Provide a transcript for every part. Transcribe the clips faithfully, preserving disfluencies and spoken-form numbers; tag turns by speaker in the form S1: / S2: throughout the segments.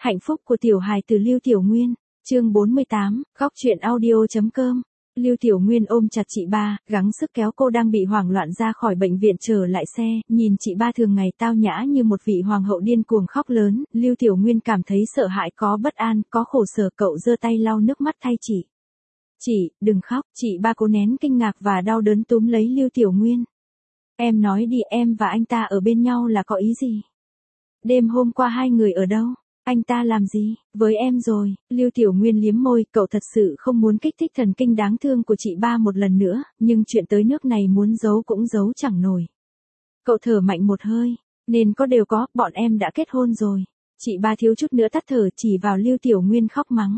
S1: Hạnh phúc của tiểu hài từ Lưu Tiểu Nguyên, chương bốn mươi tám, góc truyện audio.com. Lưu Tiểu Nguyên ôm chặt chị ba, gắng sức kéo cô đang bị hoảng loạn ra khỏi bệnh viện trở lại xe, nhìn chị ba thường ngày tao nhã như một vị hoàng hậu điên cuồng khóc lớn, Lưu Tiểu Nguyên cảm thấy sợ hãi, có bất an, có khổ sở. Cậu giơ tay lau nước mắt thay chị. Chị, đừng khóc. Chị ba cố nén kinh ngạc và đau đớn túm lấy Lưu Tiểu Nguyên. Em nói đi, em và anh ta ở bên nhau là có ý gì? Đêm hôm qua hai người ở đâu? Anh ta làm gì với em rồi? Lưu Tiểu Nguyên liếm môi, cậu thật sự không muốn kích thích thần kinh đáng thương của chị ba một lần nữa, nhưng chuyện tới nước này muốn giấu cũng giấu chẳng nổi. Cậu thở mạnh một hơi, nên có đều có, bọn em đã kết hôn rồi. Chị ba thiếu chút nữa tắt thở, chỉ vào Lưu Tiểu Nguyên khóc mắng.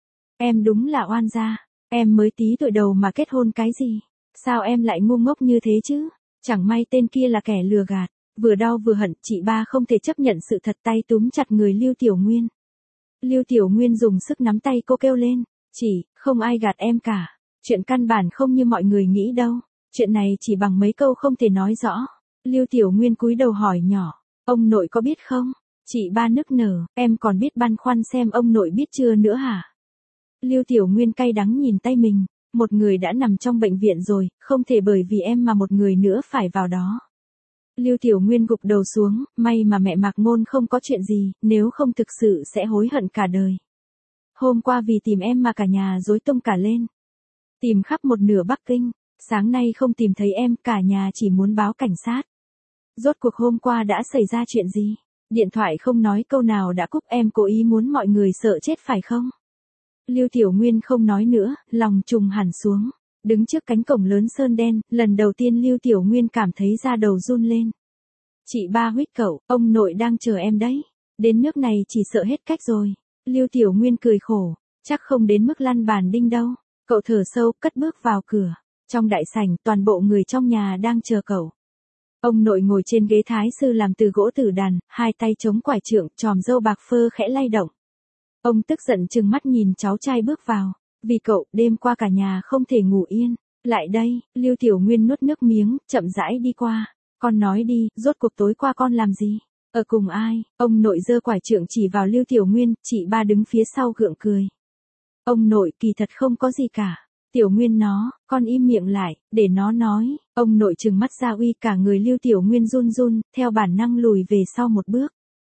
S1: Em đúng là oan gia, em mới tí tuổi đầu mà kết hôn cái gì? Sao em lại ngu ngốc như thế chứ? Chẳng may tên kia là kẻ lừa gạt. Vừa đau vừa hận, chị ba không thể chấp nhận sự thật, tay túm chặt người Lưu Tiểu Nguyên. Lưu Tiểu Nguyên dùng sức nắm tay cô, kêu lên, chị, không ai gạt em cả. Chuyện căn bản không như mọi người nghĩ đâu. Chuyện này chỉ bằng mấy câu không thể nói rõ. Lưu Tiểu Nguyên cúi đầu hỏi nhỏ, ông nội có biết không? Chị ba nức nở, em còn biết băn khoăn xem ông nội biết chưa nữa hả? Lưu Tiểu Nguyên cay đắng nhìn tay mình, một người đã nằm trong bệnh viện rồi, không thể bởi vì em mà một người nữa phải vào đó. Lưu Tiểu Nguyên gục đầu xuống, may mà mẹ Mạc Ngôn không có chuyện gì, nếu không thực sự sẽ hối hận cả đời. Hôm qua vì tìm em mà cả nhà rối tung cả lên. Tìm khắp một nửa Bắc Kinh, sáng nay không tìm thấy em, cả nhà chỉ muốn báo cảnh sát. Rốt cuộc hôm qua đã xảy ra chuyện gì? Điện thoại không nói câu nào đã cúp, em cố ý muốn mọi người sợ chết phải không? Lưu Tiểu Nguyên không nói nữa, lòng trùng hẳn xuống. Đứng trước cánh cổng lớn sơn đen, lần đầu tiên Lưu Tiểu Nguyên cảm thấy da đầu run lên. Chị ba huýt cậu, ông nội đang chờ em đấy. Đến nước này chỉ sợ hết cách rồi. Lưu Tiểu Nguyên cười khổ, chắc không đến mức lăn bàn đinh đâu. Cậu thở sâu, cất bước vào cửa. Trong đại sảnh, toàn bộ người trong nhà đang chờ cậu. Ông nội ngồi trên ghế thái sư làm từ gỗ tử đàn, hai tay chống quải trượng, chòm râu bạc phơ khẽ lay động. Ông tức giận trừng mắt nhìn cháu trai bước vào. Vì cậu, đêm qua cả nhà không thể ngủ yên. Lại đây, Lưu Tiểu Nguyên nuốt nước miếng, chậm rãi đi qua. Con nói đi, rốt cuộc tối qua con làm gì? Ở cùng ai? Ông nội giơ quải trượng chỉ vào Lưu Tiểu Nguyên, chị ba đứng phía sau gượng cười. Ông nội, kỳ thật không có gì cả. Tiểu Nguyên nó, con im miệng lại, để nó nói. Ông nội trừng mắt ra uy, cả người Lưu Tiểu Nguyên run run, theo bản năng lùi về sau một bước.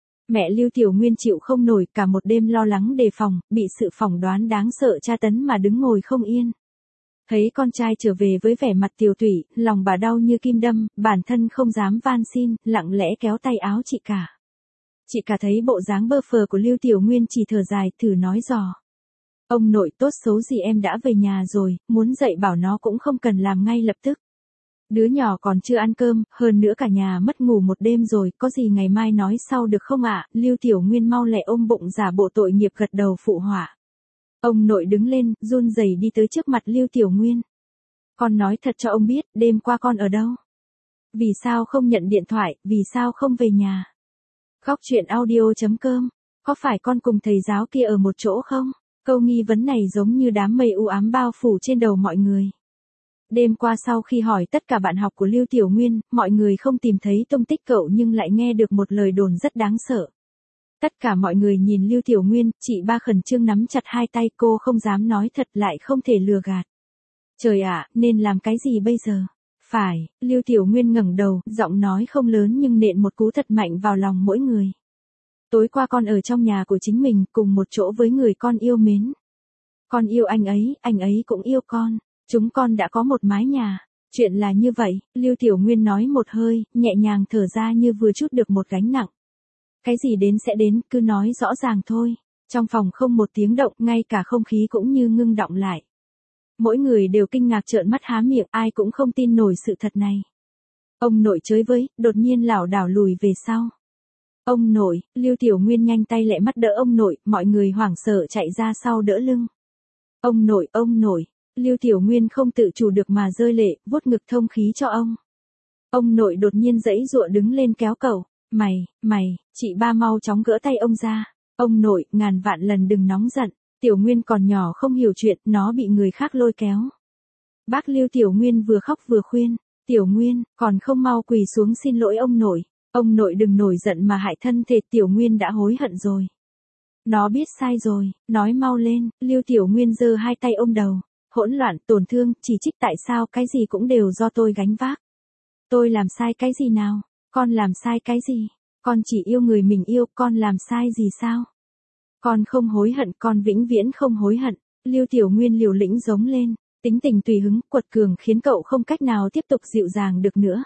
S1: Mẹ Lưu Tiểu Nguyên chịu không nổi, cả một đêm lo lắng đề phòng, bị sự phỏng đoán đáng sợ tra tấn mà đứng ngồi không yên. Thấy con trai trở về với vẻ mặt tiều tụy, lòng bà đau như kim đâm, bản thân không dám van xin, lặng lẽ kéo tay áo chị cả. Chị cả thấy bộ dáng bơ phờ của Lưu Tiểu Nguyên chỉ thở dài, thử nói dò. Ông nội, tốt xấu gì em đã về nhà rồi, muốn dạy bảo nó cũng không cần làm ngay lập tức. Đứa nhỏ còn chưa ăn cơm, hơn nữa cả nhà mất ngủ một đêm rồi, có gì ngày mai nói sau được không ạ? Lưu Tiểu Nguyên mau lẹ ôm bụng giả bộ tội nghiệp gật đầu phụ họa. Ông nội đứng lên, run rẩy đi tới trước mặt Lưu Tiểu Nguyên. Con nói thật cho ông biết, đêm qua con ở đâu? Vì sao không nhận điện thoại, vì sao không về nhà? Góc truyện audio.com, có phải con cùng thầy giáo kia ở một chỗ không? Câu nghi vấn này giống như đám mây u ám bao phủ trên đầu mọi người. Đêm qua sau khi hỏi tất cả bạn học của Lưu Tiểu Nguyên, mọi người không tìm thấy tung tích cậu nhưng lại nghe được một lời đồn rất đáng sợ. Tất cả mọi người nhìn Lưu Tiểu Nguyên, chị ba khẩn trương nắm chặt hai tay, cô không dám nói thật lại không thể lừa gạt. Trời ạ, nên làm cái gì bây giờ? Phải, Lưu Tiểu Nguyên ngẩng đầu, giọng nói không lớn nhưng nện một cú thật mạnh vào lòng mỗi người. Tối qua con ở trong nhà của chính mình, cùng một chỗ với người con yêu mến. Con yêu anh ấy, anh ấy cũng yêu con. Chúng con đã có một mái nhà. Chuyện là như vậy, Lưu Tiểu Nguyên nói một hơi, nhẹ nhàng thở ra như vừa trút được một gánh nặng. Cái gì đến sẽ đến, cứ nói rõ ràng thôi. Trong phòng không một tiếng động, ngay cả không khí cũng như ngưng đọng lại. Mỗi người đều kinh ngạc trợn mắt há miệng, ai cũng không tin nổi sự thật này. Ông nội chới với, đột nhiên lảo đảo lùi về sau. Ông nội, Lưu Tiểu Nguyên nhanh tay lẹ mắt đỡ ông nội, mọi người hoảng sợ chạy ra sau đỡ lưng. Ông nội, ông nội. Lưu Tiểu Nguyên không tự chủ được mà rơi lệ, vuốt ngực thông khí cho ông. Ông nội đột nhiên giãy giụa đứng lên kéo cậu. Mày, mày, chị ba mau chóng gỡ tay ông ra. Ông nội, ngàn vạn lần đừng nóng giận. Tiểu Nguyên còn nhỏ không hiểu chuyện, nó bị người khác lôi kéo. Bác Lưu Tiểu Nguyên vừa khóc vừa khuyên. Tiểu Nguyên, còn không mau quỳ xuống xin lỗi ông nội. Ông nội đừng nổi giận mà hại thân thể, Tiểu Nguyên đã hối hận rồi. Nó biết sai rồi, nói mau lên, Lưu Tiểu Nguyên giơ hai tay ôm đầu. Hỗn loạn, tổn thương, chỉ trích tại sao cái gì cũng đều do tôi gánh vác. Tôi làm sai cái gì nào? Con làm sai cái gì? Con chỉ yêu người mình yêu, con làm sai gì sao? Con không hối hận, con vĩnh viễn không hối hận. Lưu Tiểu Nguyên liều lĩnh giống lên, tính tình tùy hứng, quật cường khiến cậu không cách nào tiếp tục dịu dàng được nữa.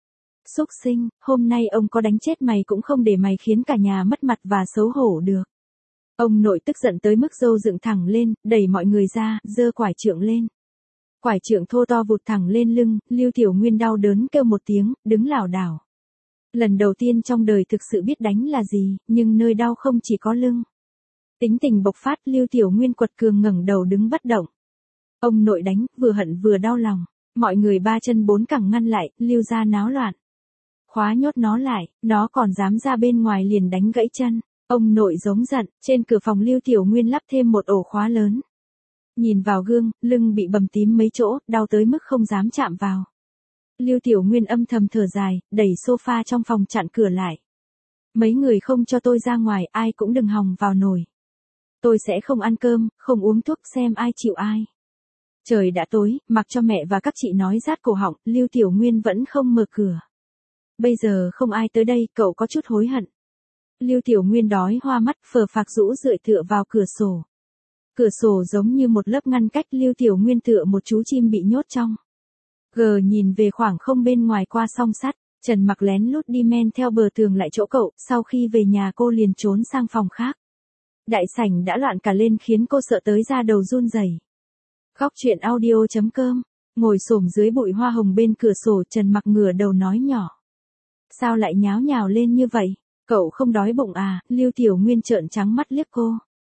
S1: Xúc sinh, hôm nay ông có đánh chết mày cũng không để mày khiến cả nhà mất mặt và xấu hổ được. Ông nội tức giận tới mức râu dựng thẳng lên, đẩy mọi người ra, giơ quải trượng lên. Quải trượng thô to vụt thẳng lên lưng, Lưu Tiểu Nguyên đau đớn kêu một tiếng, đứng lảo đảo. Lần đầu tiên trong đời thực sự biết đánh là gì, nhưng nơi đau không chỉ có lưng. Tính tình bộc phát, Lưu Tiểu Nguyên quật cường ngẩng đầu đứng bất động. Ông nội đánh, vừa hận vừa đau lòng. Mọi người ba chân bốn cẳng ngăn lại, Lưu gia náo loạn. Khóa nhốt nó lại, nó còn dám ra bên ngoài liền đánh gãy chân. Ông nội giống giận, trên cửa phòng Lưu Tiểu Nguyên lắp thêm một ổ khóa lớn. Nhìn vào gương, lưng bị bầm tím mấy chỗ, đau tới mức không dám chạm vào. Lưu Tiểu Nguyên âm thầm thở dài, đẩy sofa trong phòng chặn cửa lại. Mấy người không cho tôi ra ngoài, ai cũng đừng hòng vào nồi. Tôi sẽ không ăn cơm, không uống thuốc, xem ai chịu ai. Trời đã tối, mặc cho mẹ và các chị nói rát cổ họng, Lưu Tiểu Nguyên vẫn không mở cửa. Bây giờ không ai tới đây, cậu có chút hối hận. Lưu Tiểu Nguyên đói hoa mắt, phờ phạc rũ rượi tựa vào cửa sổ. Cửa sổ giống như một lớp ngăn cách, Lưu Tiểu Nguyên tựa một chú chim bị nhốt trong. Gờ nhìn về khoảng không bên ngoài qua song sắt, Trần Mặc lén lút đi men theo bờ tường lại chỗ cậu, sau khi về nhà cô liền trốn sang phòng khác. Đại sảnh đã loạn cả lên khiến cô sợ tới da đầu run rẩy. Góc truyện audio chấm com, ngồi xổm dưới bụi hoa hồng bên cửa sổ, Trần Mặc ngửa đầu nói nhỏ. Sao lại nháo nhào lên như vậy? Cậu không đói bụng à? Lưu Tiểu Nguyên trợn trắng mắt liếc cô.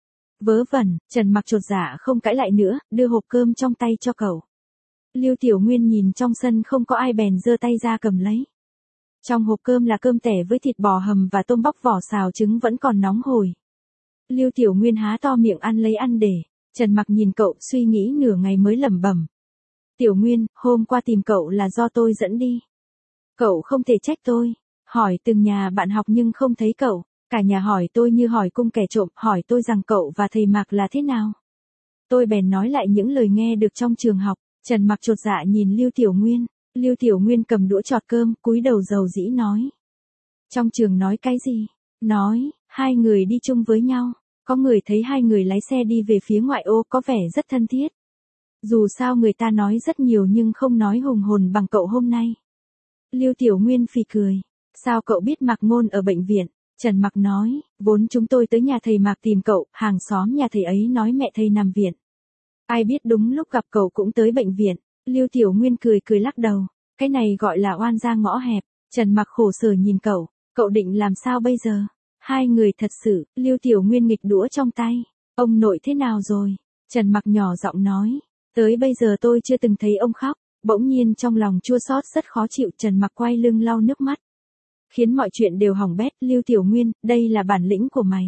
S1: Vớ vẩn, Trần Mặc chột dạ không cãi lại nữa, đưa hộp cơm trong tay cho cậu. Lưu Tiểu Nguyên nhìn trong sân không có ai bèn giơ tay ra cầm lấy. Trong hộp cơm là cơm tẻ với thịt bò hầm và tôm bóc vỏ xào trứng vẫn còn nóng hổi. Lưu Tiểu Nguyên há to miệng ăn lấy ăn để. Trần Mặc nhìn cậu suy nghĩ nửa ngày mới lẩm bẩm. Tiểu Nguyên, hôm qua tìm cậu là do tôi dẫn đi. Cậu không thể trách tôi. Hỏi từng nhà bạn học nhưng không thấy cậu. Cả nhà hỏi tôi như hỏi cung kẻ trộm, hỏi tôi rằng cậu và thầy Mạc là thế nào. Tôi bèn nói lại những lời nghe được trong trường học. Trần Mặc chột dạ nhìn Lưu Tiểu Nguyên. Lưu Tiểu Nguyên cầm đũa chọt cơm, cúi đầu dầu dĩ nói. Trong trường nói cái gì? Nói, hai người đi chung với nhau. Có người thấy hai người lái xe đi về phía ngoại ô có vẻ rất thân thiết. Dù sao người ta nói rất nhiều nhưng không nói hùng hồn bằng cậu hôm nay. Lưu Tiểu Nguyên phì cười. Sao cậu biết Mạc Ngôn ở bệnh viện? Trần Mặc nói, vốn chúng tôi tới nhà thầy Mạc tìm cậu, hàng xóm nhà thầy ấy nói mẹ thầy nằm viện. Ai biết đúng lúc gặp cậu cũng tới bệnh viện. Lưu Tiểu Nguyên cười cười lắc đầu. Cái này gọi là oan gia ngõ hẹp. Trần Mặc khổ sở nhìn cậu. Cậu định làm sao bây giờ? Hai người thật sự, Lưu Tiểu Nguyên nghịch đũa trong tay. Ông nội thế nào rồi? Trần Mặc nhỏ giọng nói. Tới bây giờ tôi chưa từng thấy ông khóc. Bỗng nhiên trong lòng chua xót rất khó chịu. Trần Mặc quay lưng lau nước mắt. Khiến mọi chuyện đều hỏng bét. Lưu Tiểu Nguyên, đây là bản lĩnh của mày.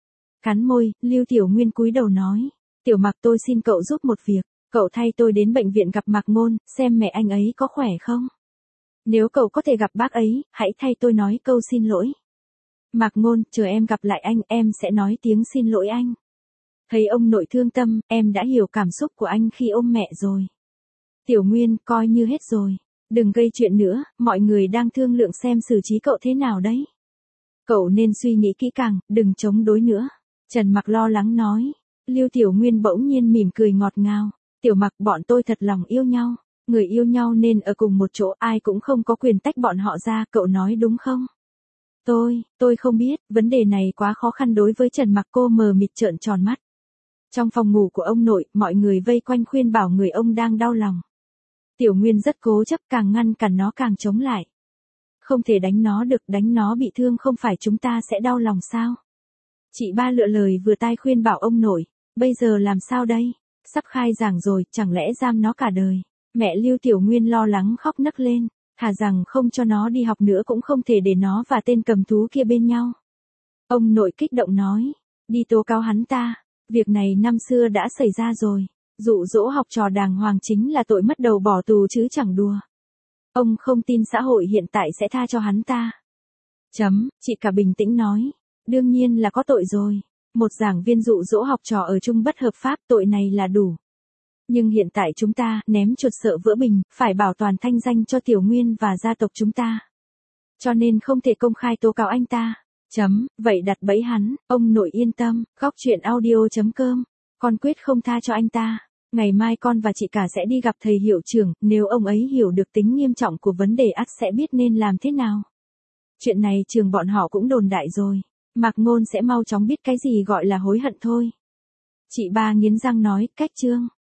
S1: Cắn môi, Lưu Tiểu Nguyên cúi đầu nói. Tiểu Mặc, tôi xin cậu giúp một việc. Cậu thay tôi đến bệnh viện gặp Mạc Ngôn, xem mẹ anh ấy có khỏe không. Nếu cậu có thể gặp bác ấy, hãy thay tôi nói câu xin lỗi. Mạc Ngôn, chờ em gặp lại anh, em sẽ nói tiếng xin lỗi anh. Thấy ông nội thương tâm, em đã hiểu cảm xúc của anh khi ôm mẹ rồi. Tiểu Nguyên, coi như hết rồi. Đừng gây chuyện nữa, mọi người đang thương lượng xem xử trí cậu thế nào đấy. Cậu nên suy nghĩ kỹ càng, đừng chống đối nữa. Trần Mặc lo lắng nói. Lưu Tiểu Nguyên bỗng nhiên mỉm cười ngọt ngào. Tiểu Mặc, bọn tôi thật lòng yêu nhau. Người yêu nhau nên ở cùng một chỗ, ai cũng không có quyền tách bọn họ ra, cậu nói đúng không? Tôi, tôi không biết, vấn đề này quá khó khăn đối với Trần Mặc. Cô mờ mịt trợn tròn mắt. Trong phòng ngủ của ông nội, mọi người vây quanh khuyên bảo người ông đang đau lòng. Tiểu Nguyên rất cố chấp, càng ngăn cản nó càng chống lại. Không thể đánh nó được, đánh nó bị thương không phải chúng ta sẽ đau lòng sao? Chị ba lựa lời vừa tai khuyên bảo ông nội, bây giờ làm sao đây? Sắp khai giảng rồi, chẳng lẽ giam nó cả đời? Mẹ Lưu Tiểu Nguyên lo lắng khóc nấc lên, thà rằng không cho nó đi học nữa cũng không thể để nó và tên cầm thú kia bên nhau. Ông nội kích động nói, đi tố cáo hắn ta, việc này năm xưa đã xảy ra rồi, dụ dỗ học trò đàng hoàng chính là tội mất đầu bỏ tù chứ chẳng đùa. Ông không tin xã hội hiện tại sẽ tha cho hắn ta. Chấm, chị cả bình tĩnh nói, đương nhiên là có tội rồi. Một giảng viên dụ dỗ học trò ở chung bất hợp pháp, tội này là đủ. Nhưng hiện tại chúng ta, ném chuột sợ vỡ bình, phải bảo toàn thanh danh cho Tiểu Nguyên và gia tộc chúng ta. Cho nên không thể công khai tố cáo anh ta. Chấm, vậy đặt bẫy hắn, ông nội yên tâm, góc chuyện audio chấm com. Con quyết không tha cho anh ta. Ngày mai con và chị cả sẽ đi gặp thầy hiệu trưởng, nếu ông ấy hiểu được tính nghiêm trọng của vấn đề ắt sẽ biết nên làm thế nào. Chuyện này trường bọn họ cũng đồn đại rồi. Mạc Ngôn sẽ mau chóng biết cái gì gọi là hối hận thôi. Chị ba nghiến răng nói, cách Trương.